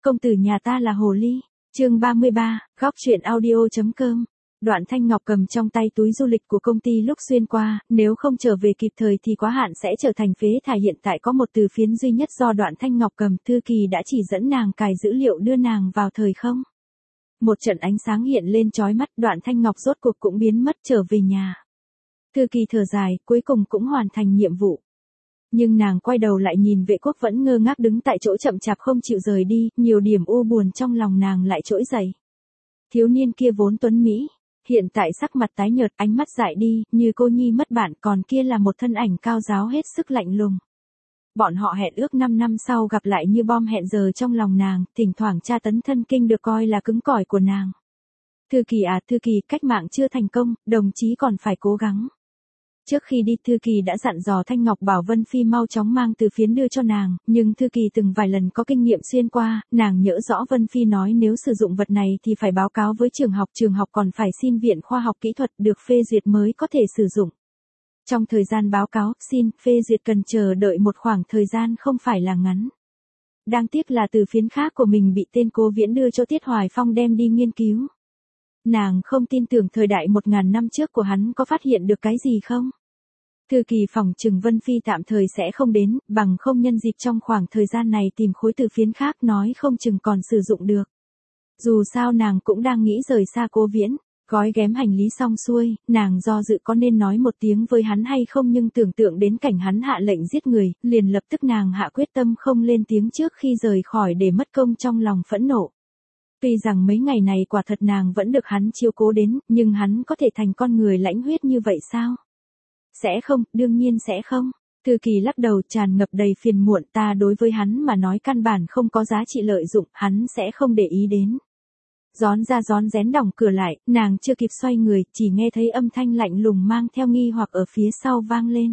công tử nhà ta là hồ ly. Chương 33, góc truyện audio.com. Đoạn Thanh Ngọc cầm trong tay túi du lịch của công ty lúc xuyên qua, nếu không trở về kịp thời thì quá hạn sẽ trở thành phế thải. Hiện tại có một từ phiến duy nhất do Đoạn Thanh Ngọc cầm, thư kỳ đã chỉ dẫn nàng cài dữ liệu đưa nàng vào thời không. Một trận ánh sáng hiện lên chói mắt, Đoạn Thanh Ngọc rốt cuộc cũng biến mất trở về nhà. Thư kỳ thở dài, cuối cùng cũng hoàn thành nhiệm vụ. Nhưng nàng quay đầu lại nhìn Vệ Quốc vẫn ngơ ngác đứng tại chỗ chậm chạp không chịu rời đi, nhiều điểm u buồn trong lòng nàng lại trỗi dậy. Thiếu niên kia vốn tuấn mỹ, hiện tại sắc mặt tái nhợt, ánh mắt dại đi, như cô nhi mất bạn, còn kia là một thân ảnh cao giáo hết sức lạnh lùng. Bọn họ hẹn ước 5 năm sau gặp lại như bom hẹn giờ trong lòng nàng, thỉnh thoảng tra tấn thân kinh được coi là cứng cỏi của nàng. Thư kỳ à, thư kỳ, cách mạng chưa thành công, đồng chí còn phải cố gắng. Trước khi đi, thư kỳ đã dặn dò Thanh Ngọc bảo Vân Phi mau chóng mang từ phiến đưa cho nàng, nhưng thư kỳ từng vài lần có kinh nghiệm xuyên qua, nàng nhớ rõ Vân Phi nói nếu sử dụng vật này thì phải báo cáo với trường học còn phải xin Viện Khoa học Kỹ thuật được phê duyệt mới có thể sử dụng. Trong thời gian báo cáo, xin, phê duyệt cần chờ đợi một khoảng thời gian không phải là ngắn. Đáng tiếc là từ phiến khác của mình bị tên Cố Viễn đưa cho Tiết Hoài Phong đem đi nghiên cứu. Nàng không tin tưởng thời đại 1000 năm trước của hắn có phát hiện được cái gì không? Thư kỳ phỏng chừng Vân Phi tạm thời sẽ không đến, bằng không nhân dịp trong khoảng thời gian này tìm khối từ phiến khác nói không chừng còn sử dụng được. Dù sao nàng cũng đang nghĩ rời xa Cố Viễn, gói ghém hành lý xong xuôi, nàng do dự có nên nói một tiếng với hắn hay không, nhưng tưởng tượng đến cảnh hắn hạ lệnh giết người, liền lập tức nàng hạ quyết tâm không lên tiếng trước khi rời khỏi để mất công trong lòng phẫn nộ. Tuy rằng mấy ngày này quả thật nàng vẫn được hắn chiếu cố đến, nhưng hắn có thể thành con người lãnh huyết như vậy sao? Sẽ không, đương nhiên sẽ không. Thư kỳ lắc đầu tràn ngập đầy phiền muộn, ta đối với hắn mà nói căn bản không có giá trị lợi dụng, hắn sẽ không để ý đến. Rón ra rón rén đóng cửa lại, nàng chưa kịp xoay người, chỉ nghe thấy âm thanh lạnh lùng mang theo nghi hoặc ở phía sau vang lên.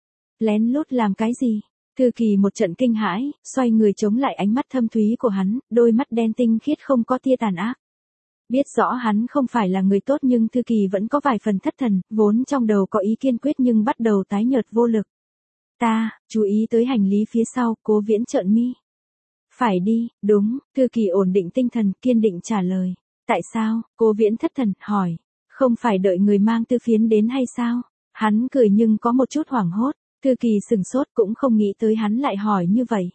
Lén lút làm cái gì? Thư kỳ một trận kinh hãi, xoay người chống lại ánh mắt thâm thúy của hắn, đôi mắt đen tinh khiết không có tia tàn ác. Biết rõ hắn không phải là người tốt nhưng thư kỳ vẫn có vài phần thất thần, vốn trong đầu có ý kiên quyết nhưng bắt đầu tái nhợt vô lực. Ta, chú ý tới hành lý phía sau, Cố Viễn trợn mi. Phải đi, đúng, thư kỳ ổn định tinh thần, kiên định trả lời. Tại sao? Cố Viễn thất thần, hỏi. Không phải đợi người mang tư phiến đến hay sao? Hắn cười nhưng có một chút hoảng hốt. Thư kỳ sừng sốt cũng không nghĩ tới hắn lại hỏi như vậy.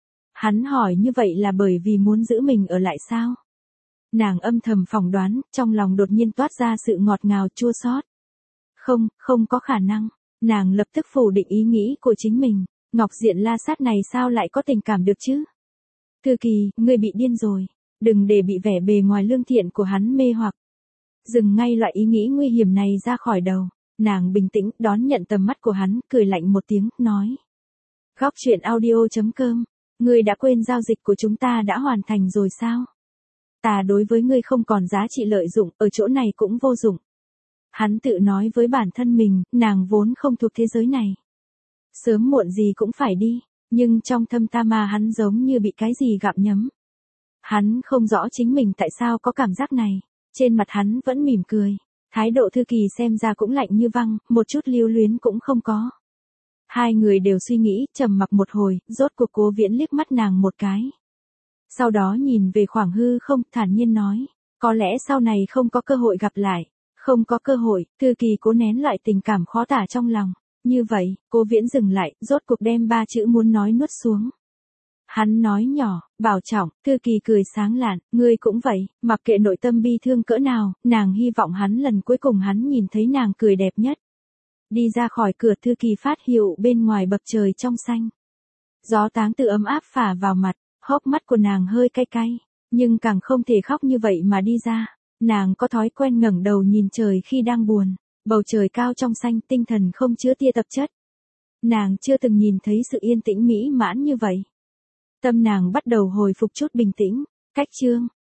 Hắn hỏi như vậy là bởi vì muốn giữ mình ở lại sao? Nàng âm thầm phỏng đoán, trong lòng đột nhiên toát ra sự ngọt ngào chua xót. Không, không có khả năng. Nàng lập tức phủ định ý nghĩ của chính mình. Ngọc Diện La Sát này sao lại có tình cảm được chứ? Thư kỳ, ngươi bị điên rồi. Đừng để bị vẻ bề ngoài lương thiện của hắn mê hoặc. Dừng ngay loại ý nghĩ nguy hiểm này ra khỏi đầu. Nàng bình tĩnh đón nhận tầm mắt của hắn, cười lạnh một tiếng, nói. Góc truyện audio.com. Ngươi đã quên giao dịch của chúng ta đã hoàn thành rồi sao? Ta đối với ngươi không còn giá trị lợi dụng, ở chỗ này cũng vô dụng. Hắn tự nói với bản thân mình, nàng vốn không thuộc thế giới này. Sớm muộn gì cũng phải đi, nhưng trong thâm ta mà hắn giống như bị cái gì gặm nhấm. Hắn không rõ chính mình tại sao có cảm giác này, trên mặt hắn vẫn mỉm cười. Thái độ thư kỳ xem ra cũng lạnh như băng, một chút lưu luyến cũng không có. Hai người đều suy nghĩ, trầm mặc một hồi, rốt cuộc Cố Viễn liếc mắt nàng một cái. Sau đó nhìn về khoảng hư không, thản nhiên nói, có lẽ sau này không có cơ hội gặp lại. Không có cơ hội, thư kỳ cố nén loại tình cảm khó tả trong lòng. Như vậy, Cố Viễn dừng lại, rốt cuộc đem 3 chữ muốn nói nuốt xuống. Hắn nói nhỏ, bảo trọng, thư kỳ cười sáng lạn, ngươi cũng vậy, mặc kệ nội tâm bi thương cỡ nào, nàng hy vọng hắn lần cuối cùng hắn nhìn thấy nàng cười đẹp nhất. Đi ra khỏi cửa, thư kỳ phát hiệu bên ngoài bậc trời trong xanh. Gió táng từ ấm áp phả vào mặt, hốc mắt của nàng hơi cay cay, nhưng càng không thể khóc như vậy mà đi ra. Nàng có thói quen ngẩng đầu nhìn trời khi đang buồn, bầu trời cao trong xanh, tinh thần không chứa tia tạp chất. Nàng chưa từng nhìn thấy sự yên tĩnh mỹ mãn như vậy. Tâm nàng bắt đầu hồi phục chút bình tĩnh. Cách chương